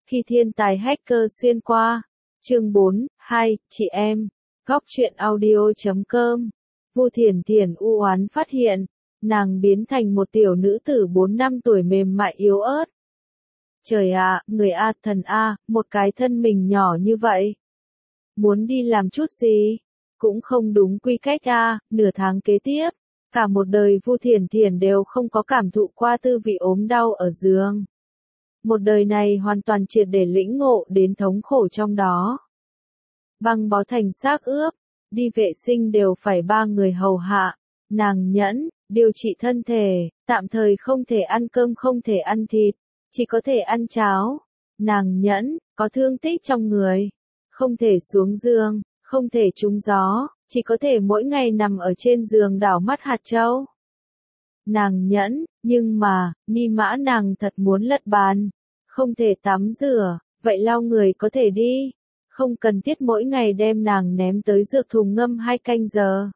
Khi thiên tài hacker xuyên qua. Chương 4, 2, chị em. Góc truyện audio.com. Vu Thiển Thiển u oán phát hiện, nàng biến thành một tiểu nữ tử 4 năm tuổi mềm mại yếu ớt. Trời ạ, người A thần A, một cái thân mình nhỏ như vậy. Muốn đi làm chút gì? Cũng không đúng quy cách A, nửa tháng kế tiếp. Cả một đời Vu Thiển Thiển đều không có cảm thụ qua tư vị ốm đau ở giường. Một đời này hoàn toàn triệt để lĩnh ngộ đến thống khổ trong đó. Băng bó thành xác ướp, đi vệ sinh đều phải 3 người hầu hạ. Nàng nhẫn, điều trị thân thể, tạm thời không thể ăn cơm không thể ăn thịt, chỉ có thể ăn cháo. Nàng nhẫn, có thương tích trong người, không thể xuống giường, không thể trúng gió, chỉ có thể mỗi ngày nằm ở trên giường đảo mắt hạt châu. Nàng nhẫn, nhưng mà, ni mã nàng thật muốn lật bàn. Không thể tắm rửa, vậy lau người có thể đi. Không cần thiết mỗi ngày đem nàng ném tới dược thùng ngâm 2 canh giờ.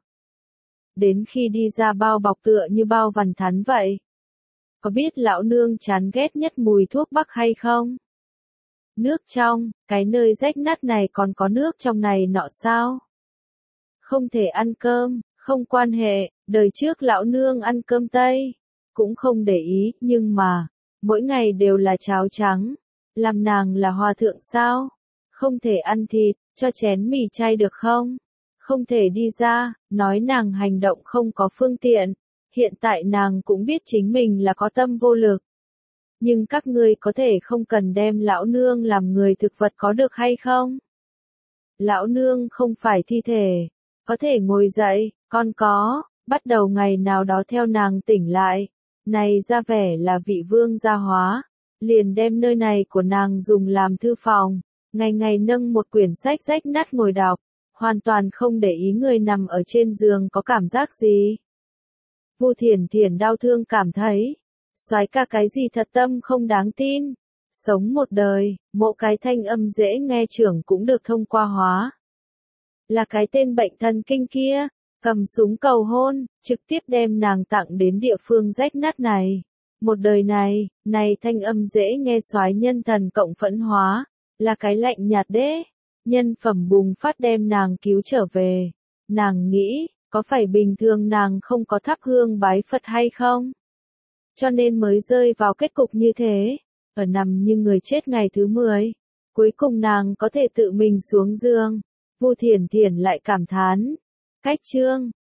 Đến khi đi ra bao bọc tựa như bao vằn thắn vậy. Có biết lão nương chán ghét nhất mùi thuốc bắc hay không? Nước trong, cái nơi rách nát này còn có nước trong này nọ sao? Không thể ăn cơm, không quan hệ, đời trước lão nương ăn cơm Tây. Cũng không để ý, nhưng mà, mỗi ngày đều là cháo trắng. Làm nàng là hòa thượng sao? Không thể ăn thịt, cho chén mì chay được không? Không thể đi ra, nói nàng hành động không có phương tiện. Hiện tại nàng cũng biết chính mình là có tâm vô lực. Nhưng các ngươi có thể không cần đem lão nương làm người thực vật có được hay không? Lão nương không phải thi thể, có thể ngồi dậy, con có, bắt đầu ngày nào đó theo nàng tỉnh lại. Này ra vẻ là vị vương gia hóa, liền đem nơi này của nàng dùng làm thư phòng, ngày ngày nâng một quyển sách rách nát ngồi đọc, hoàn toàn không để ý người nằm ở trên giường có cảm giác gì. Vu Thiển Thiển đau thương cảm thấy, soái ca cái gì thật tâm không đáng tin. Sống một đời, mỗi cái thanh âm dễ nghe trưởng cũng được thông qua hóa. Là cái tên bệnh thần kinh kia, cầm súng cầu hôn, trực tiếp đem nàng tặng đến địa phương rách nát này. Một đời này, này thanh âm dễ nghe soái nhân thần cộng phẫn hóa, là cái lạnh nhạt đế. Nhân phẩm bùng phát đem nàng cứu trở về. Nàng nghĩ, có phải bình thường nàng không có thắp hương bái Phật hay không? Cho nên mới rơi vào kết cục như thế, ở nằm như người chết ngày thứ 10. Cuối cùng nàng có thể tự mình xuống giường. Vu Thiển Thiển lại cảm thán. Cách chương